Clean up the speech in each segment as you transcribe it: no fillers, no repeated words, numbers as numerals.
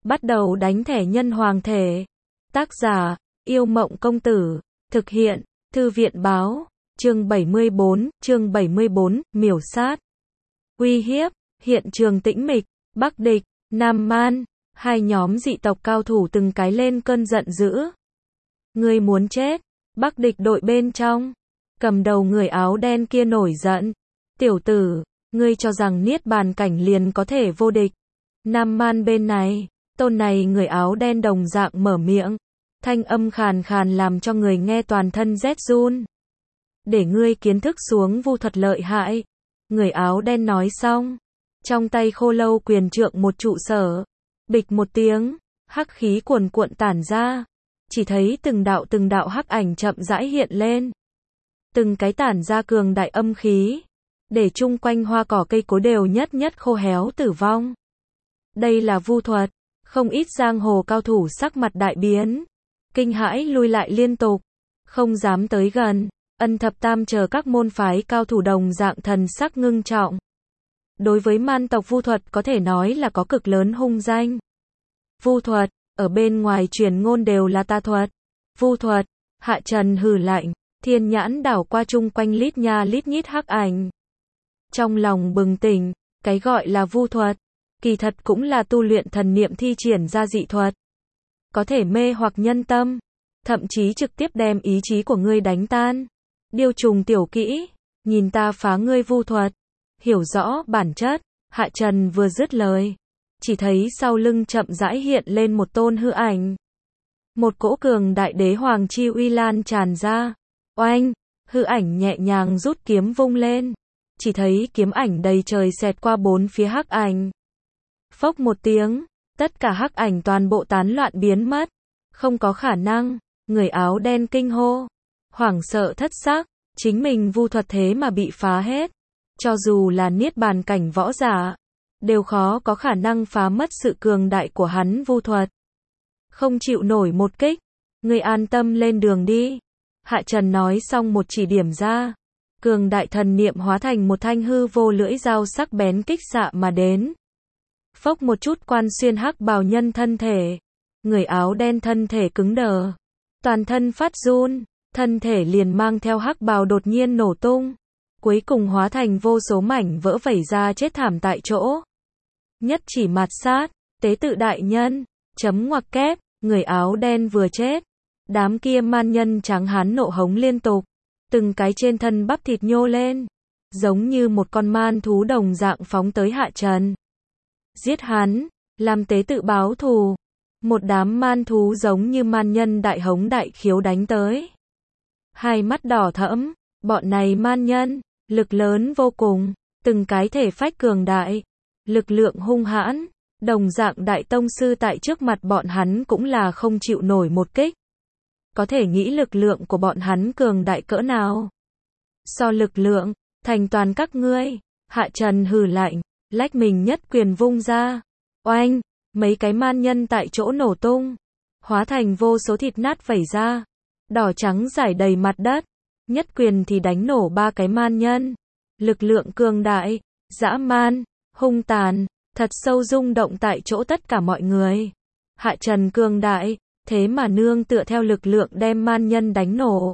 Bắt đầu đánh thẻ nhân hoàng thể. Tác giả, Yêu Mộng Công Tử. Thực hiện, Thư viện Báo. Chương 74, miểu sát. Uy hiếp, hiện trường tĩnh mịch, Bắc Địch, Nam Man, hai nhóm dị tộc cao thủ từng cái lên cơn giận dữ. Ngươi muốn chết, Bắc Địch đội bên trong. Cầm đầu người áo đen kia nổi giận. Tiểu tử, ngươi cho rằng niết bàn cảnh liền có thể vô địch. Nam Man bên này, tôn này người áo đen đồng dạng mở miệng. Thanh âm khàn khàn làm cho người nghe toàn thân rét run. Để ngươi kiến thức xuống vu thuật lợi hại. Người áo đen nói xong. Trong tay khô lâu quyền trượng một trụ sở. Bịch một tiếng, hắc khí cuồn cuộn tản ra. Chỉ thấy từng đạo hắc ảnh chậm rãi hiện lên. Từng cái tản ra cường đại âm khí. Để chung quanh hoa cỏ cây cối đều nhất nhất khô héo tử vong. Đây là vu thuật. Không ít giang hồ cao thủ sắc mặt đại biến. Kinh hãi lui lại liên tục. Không dám tới gần. Ân thập tam chờ các môn phái cao thủ đồng dạng thần sắc ngưng trọng. Đối với man tộc vu thuật có thể nói là có cực lớn hung danh. Vu thuật, ở bên ngoài truyền ngôn đều là tà thuật. Vu thuật, Hạ Trần hừ lạnh, thiên nhãn đảo qua chung quanh lít nha lít nhít hắc ảnh. Trong lòng bừng tỉnh, cái gọi là vu thuật, kỳ thật cũng là tu luyện thần niệm thi triển ra dị thuật. Có thể mê hoặc nhân tâm, thậm chí trực tiếp đem ý chí của ngươi đánh tan. Điêu trùng tiểu kỹ, nhìn ta phá ngươi vu thuật. Hiểu rõ bản chất, Hạ Trần vừa dứt lời. Chỉ thấy sau lưng chậm rãi hiện lên một tôn hư ảnh. Một cỗ cường đại đế hoàng chi uy lan tràn ra. Oanh, hư ảnh nhẹ nhàng rút kiếm vung lên. Chỉ thấy kiếm ảnh đầy trời xẹt qua bốn phía hắc ảnh. Phốc một tiếng, tất cả hắc ảnh toàn bộ tán loạn biến mất. Không có khả năng, người áo đen kinh hô. Hoảng sợ thất sắc, chính mình vu thuật thế mà bị phá hết. Cho dù là niết bàn cảnh võ giả, đều khó có khả năng phá mất sự cường đại của hắn vu thuật. Không chịu nổi một kích, ngươi an tâm lên đường đi. Hạ Trần nói xong một chỉ điểm ra. Cường đại thần niệm hóa thành một thanh hư vô lưỡi dao sắc bén kích xạ mà đến. Phốc một chút quan xuyên hắc bào nhân thân thể. Người áo đen thân thể cứng đờ. Toàn thân phát run, thân thể liền mang theo hắc bào đột nhiên nổ tung. Cuối cùng hóa thành vô số mảnh vỡ vẩy ra chết thảm tại chỗ. Nhất chỉ mạt sát, tế tự đại nhân, chấm ngoặc kép, người áo đen vừa chết. Đám kia man nhân trắng hán nộ hống liên tục. Từng cái trên thân bắp thịt nhô lên. Giống như một con man thú đồng dạng phóng tới Hạ Trần. Giết hắn, làm tế tự báo thù. Một đám man thú giống như man nhân đại hống đại khiếu đánh tới. Hai mắt đỏ thẫm, bọn này man nhân, lực lớn vô cùng, từng cái thể phách cường đại, lực lượng hung hãn, đồng dạng đại tông sư tại trước mặt bọn hắn cũng là không chịu nổi một kích. Có thể nghĩ lực lượng của bọn hắn cường đại cỡ nào. So lực lượng, thành toàn các ngươi. Hạ Trần hừ lạnh, lách mình nhất quyền vung ra. Oanh, mấy cái man nhân tại chỗ nổ tung, hóa thành vô số thịt nát vẩy ra, đỏ trắng rải đầy mặt đất. Nhất quyền thì đánh nổ ba cái man nhân. Lực lượng cường đại, dã man, hung tàn, thật sâu rung động tại chỗ tất cả mọi người. Hạ Trần cường đại, thế mà nương tựa theo lực lượng đem man nhân đánh nổ.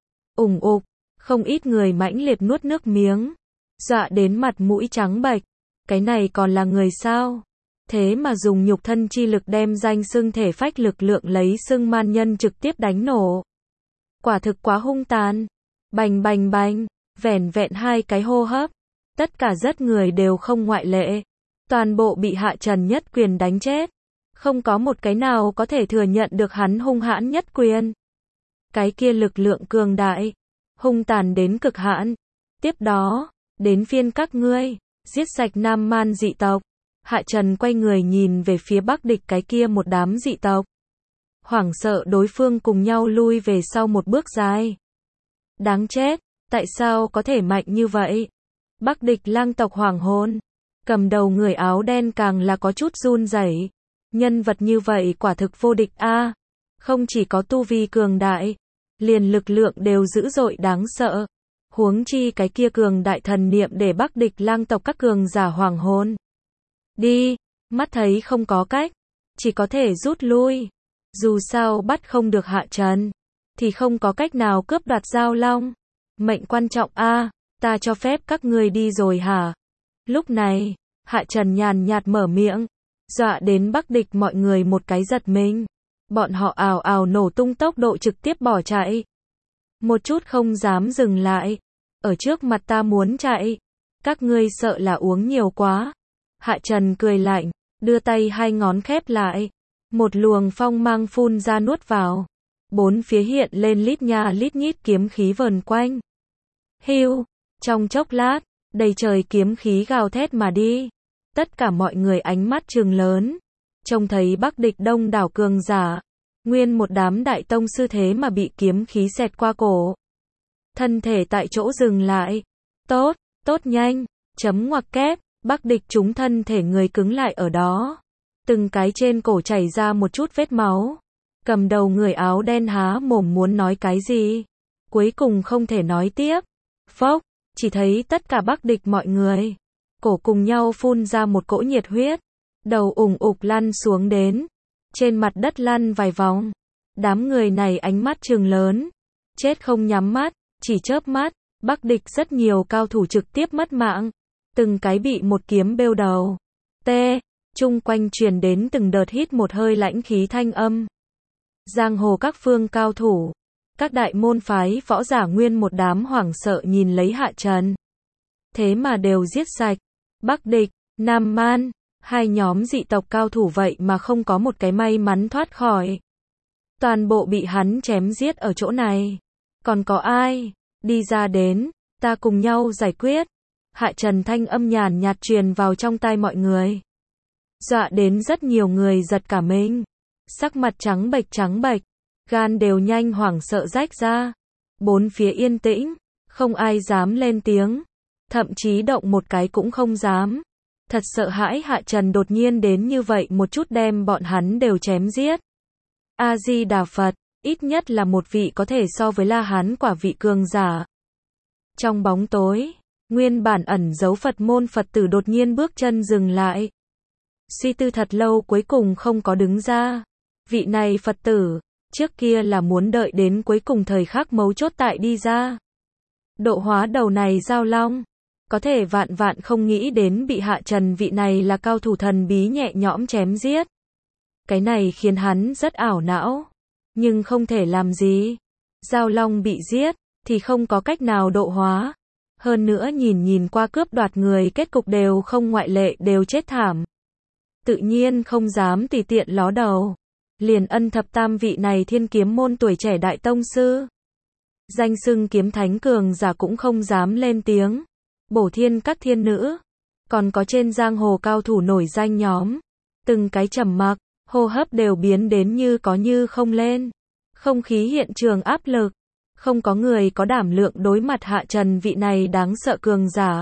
Ủng ục, không ít người mãnh liệt nuốt nước miếng, dọa đến mặt mũi trắng bệch. Cái này còn là người sao? Thế mà dùng nhục thân chi lực đem danh xưng thể phách lực lượng lấy xưng man nhân trực tiếp đánh nổ. Quả thực quá hung tàn. Bành bành bành, vẻn vẹn hai cái hô hấp. Tất cả rất người đều không ngoại lệ. Toàn bộ bị Hạ Trần nhất quyền đánh chết. Không có một cái nào có thể thừa nhận được hắn hung hãn nhất quyền. Cái kia lực lượng cường đại, hung tàn đến cực hãn. Tiếp đó, đến phiên các ngươi, giết sạch Nam Man dị tộc. Hạ Trần quay người nhìn về phía Bắc Địch cái kia một đám dị tộc. Hoảng sợ đối phương cùng nhau lui về sau một bước dài. Đáng chết, tại sao có thể mạnh như vậy? Bắc Địch lang tộc hoàng hôn. Cầm đầu người áo đen càng là có chút run rẩy. Nhân vật như vậy quả thực vô địch a. Không chỉ có tu vi cường đại, liền lực lượng đều dữ dội đáng sợ. Huống chi cái kia cường đại thần niệm để Bắc Địch lang tộc các cường giả hoàng hôn. Đi, mắt thấy không có cách. chỉ có thể rút lui. Dù sao bắt không được Hạ Trần, thì không có cách nào cướp đoạt Giao Long. Mệnh quan trọng a, ta cho phép các ngươi đi rồi hả? Lúc này, Hạ Trần nhàn nhạt mở miệng, dọa đến Bắc Địch mọi người một cái giật mình. Bọn họ ào ào nổ tung tốc độ trực tiếp bỏ chạy. Một chút không dám dừng lại. Ở trước mặt ta muốn chạy. Các ngươi sợ là uống nhiều quá. Hạ Trần cười lạnh, đưa tay hai ngón khép lại. Một luồng phong mang phun ra nuốt vào. Bốn phía hiện lên lít nha lít nhít kiếm khí vờn quanh. Hưu, trong chốc lát, đầy trời kiếm khí gào thét mà đi. Tất cả mọi người ánh mắt trừng lớn. Trông thấy Bắc Địch đông đảo cường giả. Nguyên một đám đại tông sư thế mà bị kiếm khí xẹt qua cổ. Thân thể tại chỗ dừng lại. Tốt, tốt nhanh, chấm ngoặc kép, Bắc Địch chúng thân thể người cứng lại ở đó. Từng cái trên cổ chảy ra một chút vết máu. Cầm đầu người áo đen há mồm muốn nói cái gì. Cuối cùng không thể nói tiếp. Phốc, chỉ thấy tất cả Bắc Địch mọi người. Cổ cùng nhau phun ra một cỗ nhiệt huyết. Đầu ủng ục lăn xuống đến. Trên mặt đất lăn vài vòng. Đám người này ánh mắt trừng lớn. Chết không nhắm mắt, chỉ chớp mắt. Bắc Địch rất nhiều cao thủ trực tiếp mất mạng. Từng cái bị một kiếm bêu đầu. Chung quanh truyền đến từng đợt hít một hơi lãnh khí thanh âm. Giang hồ các phương cao thủ. Các đại môn phái võ giả nguyên một đám hoảng sợ nhìn lấy Hạ Trần. Thế mà đều giết sạch. Bắc Địch, Nam Man. Hai nhóm dị tộc cao thủ vậy mà không có một cái may mắn thoát khỏi. Toàn bộ bị hắn chém giết ở chỗ này. Còn có ai? Đi ra đến, ta cùng nhau giải quyết. Hạ Trần thanh âm nhàn nhạt truyền vào trong tai mọi người. Dọa đến rất nhiều người giật cả mình. Sắc mặt trắng bệch, gan đều nhanh hoảng sợ rách ra. Bốn phía yên tĩnh, không ai dám lên tiếng. Thậm chí động một cái cũng không dám. Thật sợ hãi Hạ Trần đột nhiên đến như vậy một chút đem bọn hắn đều chém giết. A-di-đà Phật, ít nhất là một vị có thể so với La Hán quả vị cường giả. Trong bóng tối, nguyên bản ẩn giấu Phật môn Phật tử đột nhiên bước chân dừng lại. Suy tư thật lâu cuối cùng không có đứng ra. Vị này Phật tử, trước kia là muốn đợi đến cuối cùng thời khắc mấu chốt tại đi ra. Độ hóa đầu này Giao Long. Có thể vạn vạn không nghĩ đến bị Hạ Trần vị này là cao thủ thần bí nhẹ nhõm chém giết. Cái này khiến hắn rất ảo não. Nhưng không thể làm gì. Giao Long bị giết, thì không có cách nào độ hóa. Hơn nữa nhìn qua cướp đoạt người kết cục đều không ngoại lệ đều chết thảm. Tự nhiên không dám tùy tiện ló đầu. Liền Ân thập tam vị này thiên kiếm môn tuổi trẻ đại tông sư. Danh xưng kiếm thánh cường giả cũng không dám lên tiếng. Bổ thiên các thiên nữ. Còn có trên giang hồ cao thủ nổi danh nhóm. Từng cái trầm mặc, hô hấp đều biến đến như có như không lên. Không khí hiện trường áp lực. Không có người có đảm lượng đối mặt Hạ Trần vị này đáng sợ cường giả.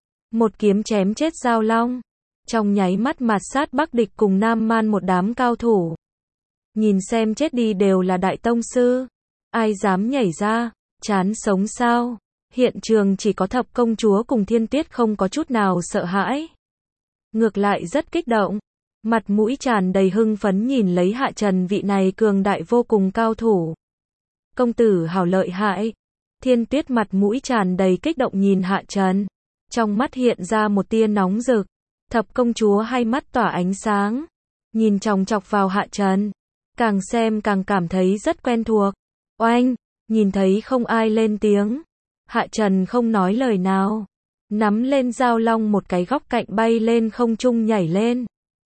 Một kiếm chém chết Giao Long. Trong nháy mắt mạt sát Bắc Địch cùng Nam Man một đám cao thủ. Nhìn xem chết đi đều là đại tông sư. Ai dám nhảy ra, chán sống sao? Hiện trường chỉ có Thập công chúa cùng Thiên Tuyết không có chút nào sợ hãi. Ngược lại rất kích động. Mặt mũi tràn đầy hưng phấn nhìn lấy Hạ Trần vị này cường đại vô cùng cao thủ. Công tử hảo lợi hại. Thiên Tuyết mặt mũi tràn đầy kích động nhìn Hạ Trần. Trong mắt hiện ra một tia nóng rực. Thập công chúa hai mắt tỏa ánh sáng. Nhìn chòng chọc vào Hạ Trần. Càng xem càng cảm thấy rất quen thuộc. Oanh, nhìn thấy không ai lên tiếng. Hạ Trần không nói lời nào. Nắm lên Giao Long một cái góc cạnh bay lên không trung nhảy lên.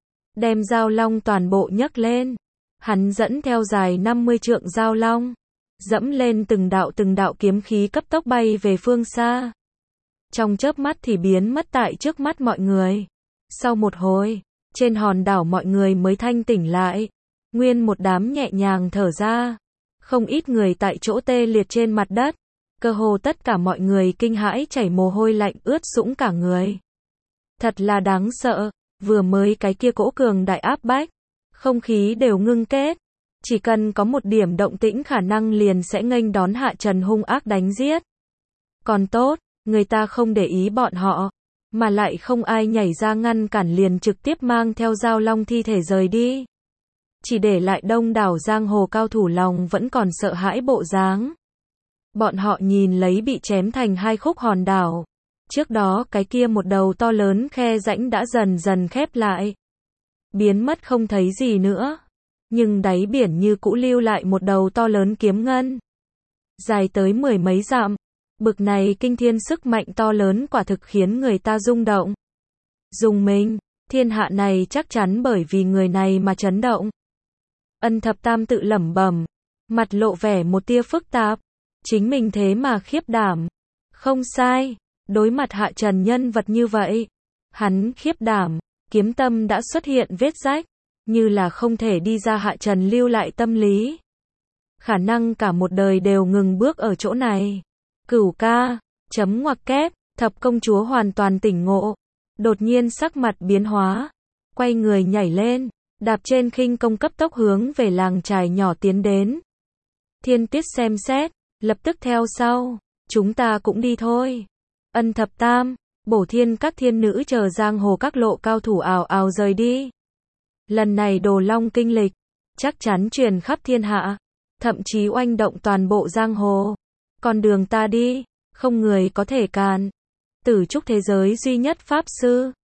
Đem Giao Long toàn bộ nhấc lên. Hắn dẫn theo dài 50 trượng Giao Long. Dẫm lên từng đạo kiếm khí cấp tốc bay về phương xa. Trong chớp mắt thì biến mất tại trước mắt mọi người. Sau một hồi, trên hòn đảo mọi người mới thanh tỉnh lại. Nguyên một đám nhẹ nhàng thở ra. Không ít người tại chỗ tê liệt trên mặt đất. Cơ hồ tất cả mọi người kinh hãi chảy mồ hôi lạnh ướt sũng cả người. Thật là đáng sợ, vừa mới cái kia cỗ cường đại áp bách. Không khí đều ngưng kết. Chỉ cần có một điểm động tĩnh khả năng liền sẽ nghênh đón Hạ Trần hung ác đánh giết. Còn tốt, người ta không để ý bọn họ. Mà lại không ai nhảy ra ngăn cản liền trực tiếp mang theo Giao Long thi thể rời đi. chỉ để lại đông đảo giang hồ cao thủ lòng vẫn còn sợ hãi bộ dáng. Bọn họ nhìn lấy bị chém thành hai khúc hòn đảo. Trước đó cái kia một đầu to lớn khe rãnh đã dần dần khép lại, biến mất không thấy gì nữa. Nhưng đáy biển như cũ lưu lại một đầu to lớn kiếm ngân, dài tới 10 mấy dặm. Bực này kinh thiên sức mạnh to lớn quả thực khiến người ta rung động. Dùng mình, thiên hạ này chắc chắn bởi vì người này mà chấn động. Ân Thập Tam tự lẩm bẩm, mặt lộ vẻ một tia phức tạp. Chính mình thế mà khiếp đảm. Không sai, đối mặt Hạ Trần nhân vật như vậy, hắn khiếp đảm, kiếm tâm đã xuất hiện vết rách, như là không thể đi ra Hạ Trần lưu lại tâm lý. Khả năng cả một đời đều ngừng bước ở chỗ này. Cửu ca, chấm ngoặc kép, Thập công chúa hoàn toàn tỉnh ngộ, đột nhiên sắc mặt biến hóa, quay người nhảy lên, đạp trên khinh công cấp tốc hướng về làng trài nhỏ tiến đến. Thiên Tuyết xem xét, lập tức theo sau, chúng ta cũng đi thôi. Ân Thập Tam, Bổ Thiên các thiên nữ chờ giang hồ các lộ cao thủ ào ào rời đi. Lần này Đồ Long kinh lịch, chắc chắn truyền khắp thiên hạ, thậm chí oanh động toàn bộ giang hồ. Con đường ta đi, không người có thể cản. Tử trúc thế giới duy nhất pháp sư,